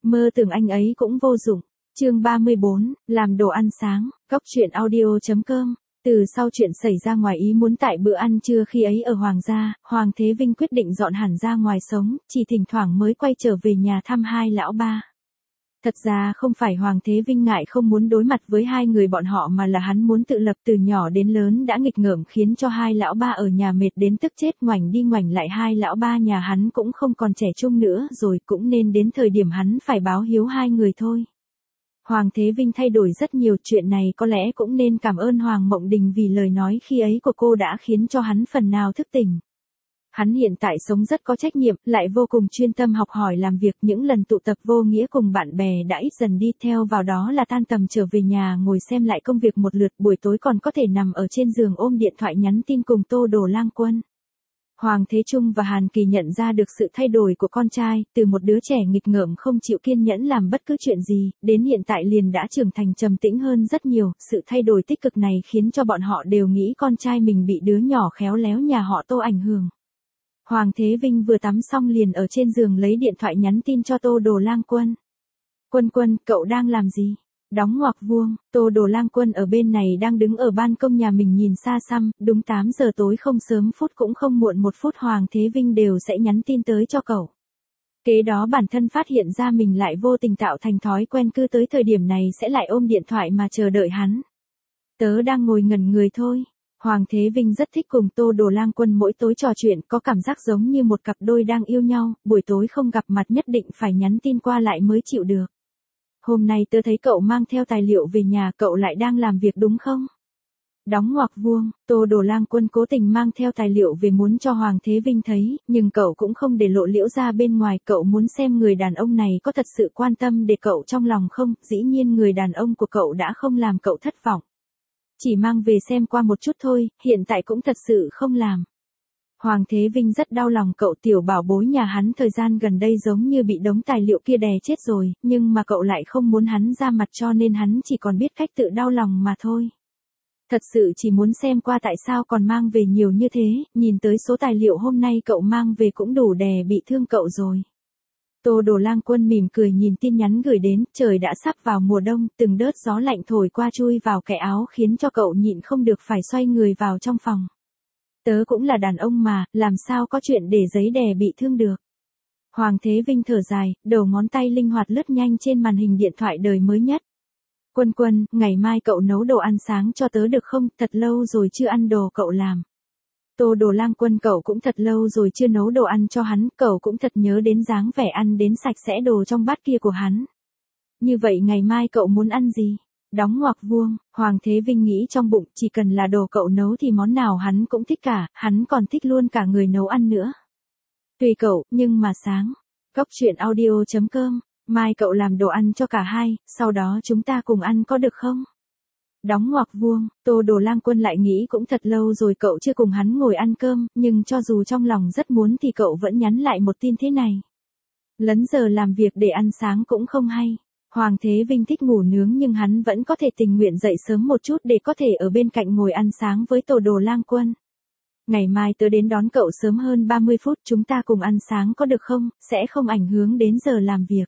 Mơ tưởng anh ấy cũng vô dụng. Chương 34, làm đồ ăn sáng, Góc truyện audio.com. Từ sau chuyện xảy ra ngoài ý muốn tại bữa ăn trưa khi ấy ở Hoàng gia, Hoàng Thế Vinh quyết định dọn hẳn ra ngoài sống, chỉ thỉnh thoảng mới quay trở về nhà thăm hai lão ba. Thật ra không phải Hoàng Thế Vinh ngại không muốn đối mặt với hai người bọn họ mà là hắn muốn tự lập. Từ nhỏ đến lớn đã nghịch ngợm khiến cho hai lão ba ở nhà mệt đến tức chết, ngoảnh đi ngoảnh lại hai lão ba nhà hắn cũng không còn trẻ trung nữa rồi, cũng nên đến thời điểm hắn phải báo hiếu hai người thôi. Hoàng Thế Vinh thay đổi rất nhiều, chuyện này có lẽ cũng nên cảm ơn Hoàng Mộng Đình vì lời nói khi ấy của cô đã khiến cho hắn phần nào thức tỉnh. Hắn hiện tại sống rất có trách nhiệm, lại vô cùng chuyên tâm học hỏi làm việc, những lần tụ tập vô nghĩa cùng bạn bè đã ít dần đi, theo vào đó là tan tầm trở về nhà ngồi xem lại công việc một lượt, buổi tối còn có thể nằm ở trên giường ôm điện thoại nhắn tin cùng Tô Đồ Lang Quân. Hoàng Thế Trung và Hàn Kỳ nhận ra được sự thay đổi của con trai, từ một đứa trẻ nghịch ngợm không chịu kiên nhẫn làm bất cứ chuyện gì, đến hiện tại liền đã trưởng thành trầm tĩnh hơn rất nhiều. Sự thay đổi tích cực này khiến cho bọn họ đều nghĩ con trai mình bị đứa nhỏ khéo léo nhà họ Tô ảnh hưởng. Hoàng Thế Vinh vừa tắm xong liền ở trên giường lấy điện thoại nhắn tin cho Tô Đồ Lang Quân. Quân Quân, cậu đang làm gì? Đóng ngoặc vuông, Tô Đồ Lang Quân ở bên này đang đứng ở ban công nhà mình nhìn xa xăm, đúng 8 giờ tối, không sớm phút cũng không muộn 1 phút Hoàng Thế Vinh đều sẽ nhắn tin tới cho cậu. Kế đó bản thân phát hiện ra mình lại vô tình tạo thành thói quen, cứ tới thời điểm này sẽ lại ôm điện thoại mà chờ đợi hắn. Tớ đang ngồi ngẩn người thôi. Hoàng Thế Vinh rất thích cùng Tô Đồ Lang Quân mỗi tối trò chuyện, có cảm giác giống như một cặp đôi đang yêu nhau, buổi tối không gặp mặt nhất định phải nhắn tin qua lại mới chịu được. Hôm nay tớ thấy cậu mang theo tài liệu về nhà, cậu lại đang làm việc đúng không? Đóng ngoặc vuông, Tô Đồ Lang Quân cố tình mang theo tài liệu về muốn cho Hoàng Thế Vinh thấy, nhưng cậu cũng không để lộ liễu ra bên ngoài, cậu muốn xem người đàn ông này có thật sự quan tâm để cậu trong lòng không. Dĩ nhiên người đàn ông của cậu đã không làm cậu thất vọng. Chỉ mang về xem qua một chút thôi, hiện tại cũng thật sự không làm. Hoàng Thế Vinh rất đau lòng cậu, tiểu bảo bối nhà hắn thời gian gần đây giống như bị đống tài liệu kia đè chết rồi, nhưng mà cậu lại không muốn hắn ra mặt cho nên hắn chỉ còn biết cách tự đau lòng mà thôi. Thật sự chỉ muốn xem qua tại sao còn mang về nhiều như thế, nhìn tới số tài liệu hôm nay cậu mang về cũng đủ đè bị thương cậu rồi. Tô Đồ Lang Quân mỉm cười nhìn tin nhắn gửi đến, trời đã sắp vào mùa đông, từng đợt gió lạnh thổi qua chui vào cái áo khiến cho cậu nhịn không được phải xoay người vào trong phòng. Tớ cũng là đàn ông mà, làm sao có chuyện để giấy đè bị thương được. Hoàng Thế Vinh thở dài, đầu ngón tay linh hoạt lướt nhanh trên màn hình điện thoại đời mới nhất. Quân Quân, ngày mai cậu nấu đồ ăn sáng cho tớ được không, thật lâu rồi chưa ăn đồ cậu làm. Tô Đồ Lang Quân, cậu cũng thật lâu rồi chưa nấu đồ ăn cho hắn, cậu cũng thật nhớ đến dáng vẻ ăn đến sạch sẽ đồ trong bát kia của hắn. Như vậy ngày mai cậu muốn ăn gì? Đóng ngoặc vuông, Hoàng Thế Vinh nghĩ trong bụng, chỉ cần là đồ cậu nấu thì món nào hắn cũng thích cả, hắn còn thích luôn cả người nấu ăn nữa. Tùy cậu, nhưng mà sáng. Góc truyện audio.com, mai cậu làm đồ ăn cho cả hai, sau đó chúng ta cùng ăn có được không? Đóng ngoặc vuông, Tô Đồ Lang Quân lại nghĩ cũng thật lâu rồi cậu chưa cùng hắn ngồi ăn cơm, nhưng cho dù trong lòng rất muốn thì cậu vẫn nhắn lại một tin thế này. Lấn giờ làm việc để ăn sáng cũng không hay. Hoàng Thế Vinh thích ngủ nướng nhưng hắn vẫn có thể tình nguyện dậy sớm một chút để có thể ở bên cạnh ngồi ăn sáng với Tô Đồ Lang Quân. Ngày mai tớ đến đón cậu sớm hơn 30 phút, chúng ta cùng ăn sáng có được không, sẽ không ảnh hưởng đến giờ làm việc.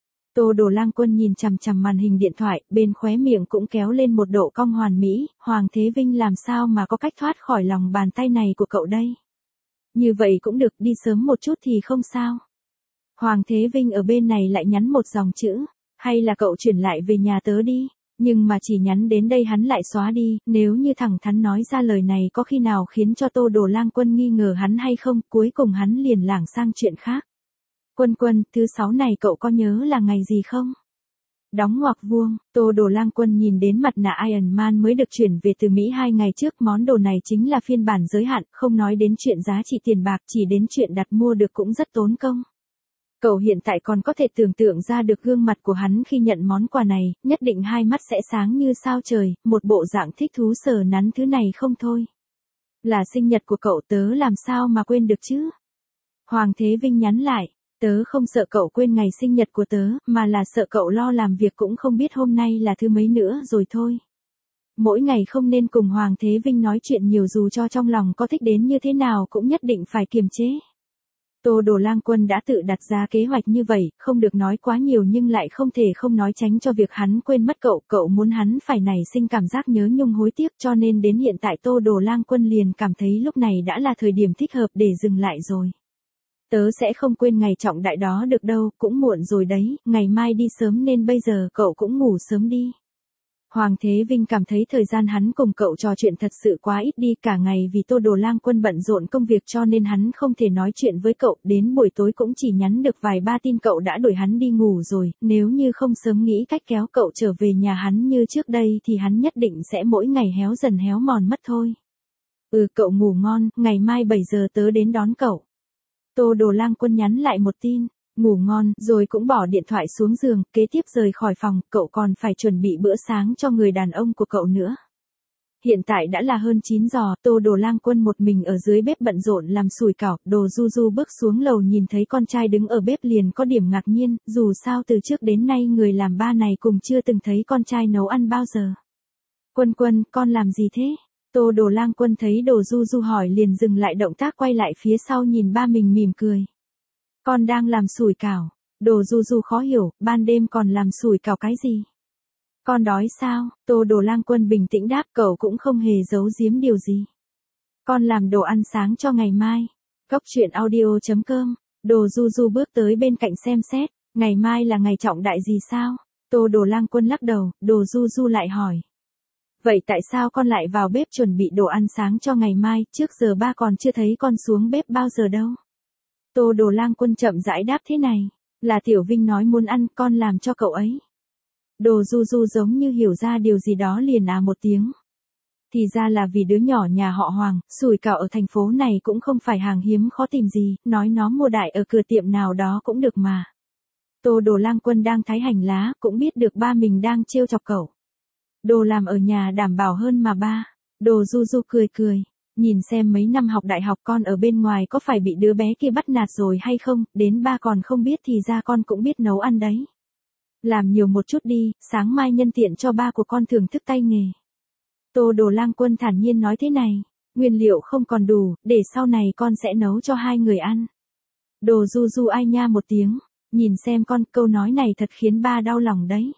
Tô Đồ Lang Quân nhìn chằm chằm màn hình điện thoại, bên khóe miệng cũng kéo lên một độ cong hoàn mỹ, Hoàng Thế Vinh làm sao mà có cách thoát khỏi lòng bàn tay này của cậu đây. Như vậy cũng được, đi sớm một chút thì không sao. Hoàng Thế Vinh ở bên này lại nhắn một dòng chữ, hay là cậu chuyển lại về nhà tớ đi, nhưng mà chỉ nhắn đến đây hắn lại xóa đi, nếu như thẳng thắn nói ra lời này có khi nào khiến cho Tô Đồ Lang Quân nghi ngờ hắn hay không, cuối cùng hắn liền lảng sang chuyện khác. Quân Quân, thứ 6 này cậu có nhớ là ngày gì không? Đóng ngoặc vuông, Tô Đồ Lang Quân nhìn đến mặt nạ Iron Man mới được chuyển về từ Mỹ 2 ngày trước, món đồ này chính là phiên bản giới hạn, không nói đến chuyện giá trị tiền bạc, chỉ đến chuyện đặt mua được cũng rất tốn công. Cậu hiện tại còn có thể tưởng tượng ra được gương mặt của hắn khi nhận món quà này, nhất định hai mắt sẽ sáng như sao trời, một bộ dạng thích thú sờ nắn thứ này không thôi. Là sinh nhật của cậu, tớ làm sao mà quên được chứ? Hoàng Thế Vinh nhắn lại. Tớ không sợ cậu quên ngày sinh nhật của tớ, mà là sợ cậu lo làm việc cũng không biết hôm nay là thứ mấy nữa rồi thôi. Mỗi ngày không nên cùng Hoàng Thế Vinh nói chuyện nhiều, dù cho trong lòng có thích đến như thế nào cũng nhất định phải kiềm chế. Tô Đồ Lang Quân đã tự đặt ra kế hoạch như vậy, không được nói quá nhiều nhưng lại không thể không nói tránh cho việc hắn quên mất cậu muốn hắn phải nảy sinh cảm giác nhớ nhung hối tiếc cho nên đến hiện tại Tô Đồ Lang Quân liền cảm thấy lúc này đã là thời điểm thích hợp để dừng lại rồi. Tớ sẽ không quên ngày trọng đại đó được đâu, cũng muộn rồi đấy, ngày mai đi sớm nên bây giờ cậu cũng ngủ sớm đi. Hoàng Thế Vinh cảm thấy thời gian hắn cùng cậu trò chuyện thật sự quá ít đi, cả ngày vì Tô Đồ Lang Quân bận rộn công việc cho nên hắn không thể nói chuyện với cậu, đến buổi tối cũng chỉ nhắn được vài ba tin cậu đã đuổi hắn đi ngủ rồi, nếu như không sớm nghĩ cách kéo cậu trở về nhà hắn như trước đây thì hắn nhất định sẽ mỗi ngày héo dần héo mòn mất thôi. Cậu ngủ ngon, ngày mai 7 giờ tớ đến đón cậu. Tô Đồ Lang Quân nhắn lại một tin. Ngủ ngon, rồi cũng bỏ điện thoại xuống giường, kế tiếp rời khỏi phòng, cậu còn phải chuẩn bị bữa sáng cho người đàn ông của cậu nữa. Hiện tại đã là hơn 9 giờ, Tô Đồ Lang Quân một mình ở dưới bếp bận rộn làm sủi cảo, Đồ Du Du bước xuống lầu nhìn thấy con trai đứng ở bếp liền có điểm ngạc nhiên, dù sao từ trước đến nay người làm ba này cùng chưa từng thấy con trai nấu ăn bao giờ. Quân Quân, con làm gì thế? Tô Đồ Lang Quân thấy Đồ Du Du hỏi liền dừng lại động tác quay lại phía sau nhìn ba mình mỉm cười. Con đang làm sủi cảo. Đồ Du Du khó hiểu, ban đêm còn làm sủi cảo cái gì? Con đói sao? Tô Đồ Lang Quân bình tĩnh đáp, cậu cũng không hề giấu giếm điều gì. Con làm đồ ăn sáng cho ngày mai. Góc truyện audio.com. Đồ Du Du bước tới bên cạnh xem xét, ngày mai là ngày trọng đại gì sao? Tô Đồ Lang Quân lắc đầu, Đồ Du Du lại hỏi. Vậy tại sao con lại vào bếp chuẩn bị đồ ăn sáng cho ngày mai, trước giờ ba còn chưa thấy con xuống bếp bao giờ đâu? Tô Đồ Lang Quân chậm rãi đáp thế này, là Tiểu Vinh nói muốn ăn, con làm cho cậu ấy. Đồ Du Du giống như hiểu ra điều gì đó liền một tiếng. Thì ra là vì đứa nhỏ nhà họ Hoàng, sủi cảo ở thành phố này cũng không phải hàng hiếm khó tìm gì, nói nó mua đại ở cửa tiệm nào đó cũng được mà. Tô Đồ Lang Quân đang thái hành lá, cũng biết được ba mình đang trêu chọc cậu. Đồ làm ở nhà đảm bảo hơn mà ba. Đồ Du Du cười cười. Nhìn xem mấy năm học đại học con ở bên ngoài có phải bị đứa bé kia bắt nạt rồi hay không, đến ba còn không biết thì ra con cũng biết nấu ăn đấy. Làm nhiều một chút đi, sáng mai nhân tiện cho ba của con thưởng thức tay nghề. Tô Đồ Lang Quân thản nhiên nói thế này, nguyên liệu không còn đủ, để sau này con sẽ nấu cho hai người ăn. Đồ Du Du ai nha một tiếng, nhìn xem con, câu nói này thật khiến ba đau lòng đấy.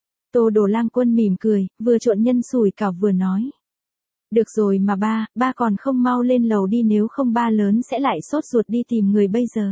Tô Đồ Lang Quân mỉm cười, vừa trộn nhân sủi cảo vừa nói. Được rồi mà ba còn không mau lên lầu đi nếu không ba lớn sẽ lại sốt ruột đi tìm người bây giờ.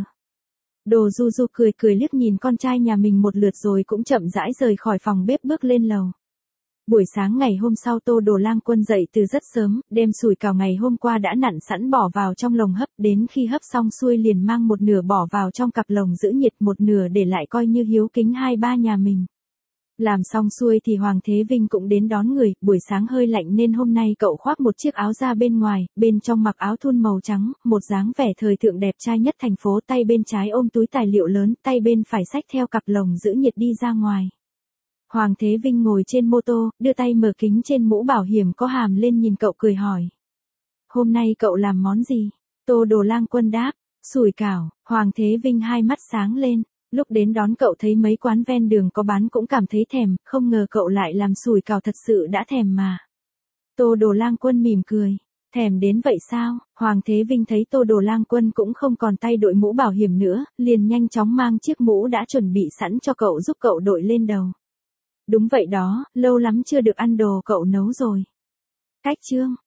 Đồ Du Du cười cười liếc nhìn con trai nhà mình một lượt rồi cũng chậm rãi rời khỏi phòng bếp bước lên lầu. Buổi sáng ngày hôm sau Tô Đồ Lang Quân dậy từ rất sớm, đem sủi cảo ngày hôm qua đã nặn sẵn bỏ vào trong lồng hấp, đến khi hấp xong xuôi liền mang một nửa bỏ vào trong cặp lồng giữ nhiệt, một nửa để lại coi như hiếu kính hai ba nhà mình. Làm xong xuôi thì Hoàng Thế Vinh cũng đến đón người, buổi sáng hơi lạnh nên hôm nay cậu khoác một chiếc áo ra bên ngoài, bên trong mặc áo thun màu trắng, một dáng vẻ thời thượng đẹp trai nhất thành phố, tay bên trái ôm túi tài liệu lớn, tay bên phải xách theo cặp lồng giữ nhiệt đi ra ngoài. Hoàng Thế Vinh ngồi trên mô tô, đưa tay mở kính trên mũ bảo hiểm có hàm lên nhìn cậu cười hỏi. Hôm nay cậu làm món gì? Tô Đồ Lang Quân đáp, sủi cảo. Hoàng Thế Vinh hai mắt sáng lên. Lúc đến đón cậu thấy mấy quán ven đường có bán cũng cảm thấy thèm, không ngờ cậu lại làm sủi cảo thật sự đã thèm mà. Tô Đồ Lang Quân mỉm cười. Thèm đến vậy sao? Hoàng Thế Vinh thấy Tô Đồ Lang Quân cũng không còn tay đội mũ bảo hiểm nữa, liền nhanh chóng mang chiếc mũ đã chuẩn bị sẵn cho cậu giúp cậu đội lên đầu. Đúng vậy đó, lâu lắm chưa được ăn đồ cậu nấu rồi. Cách chương.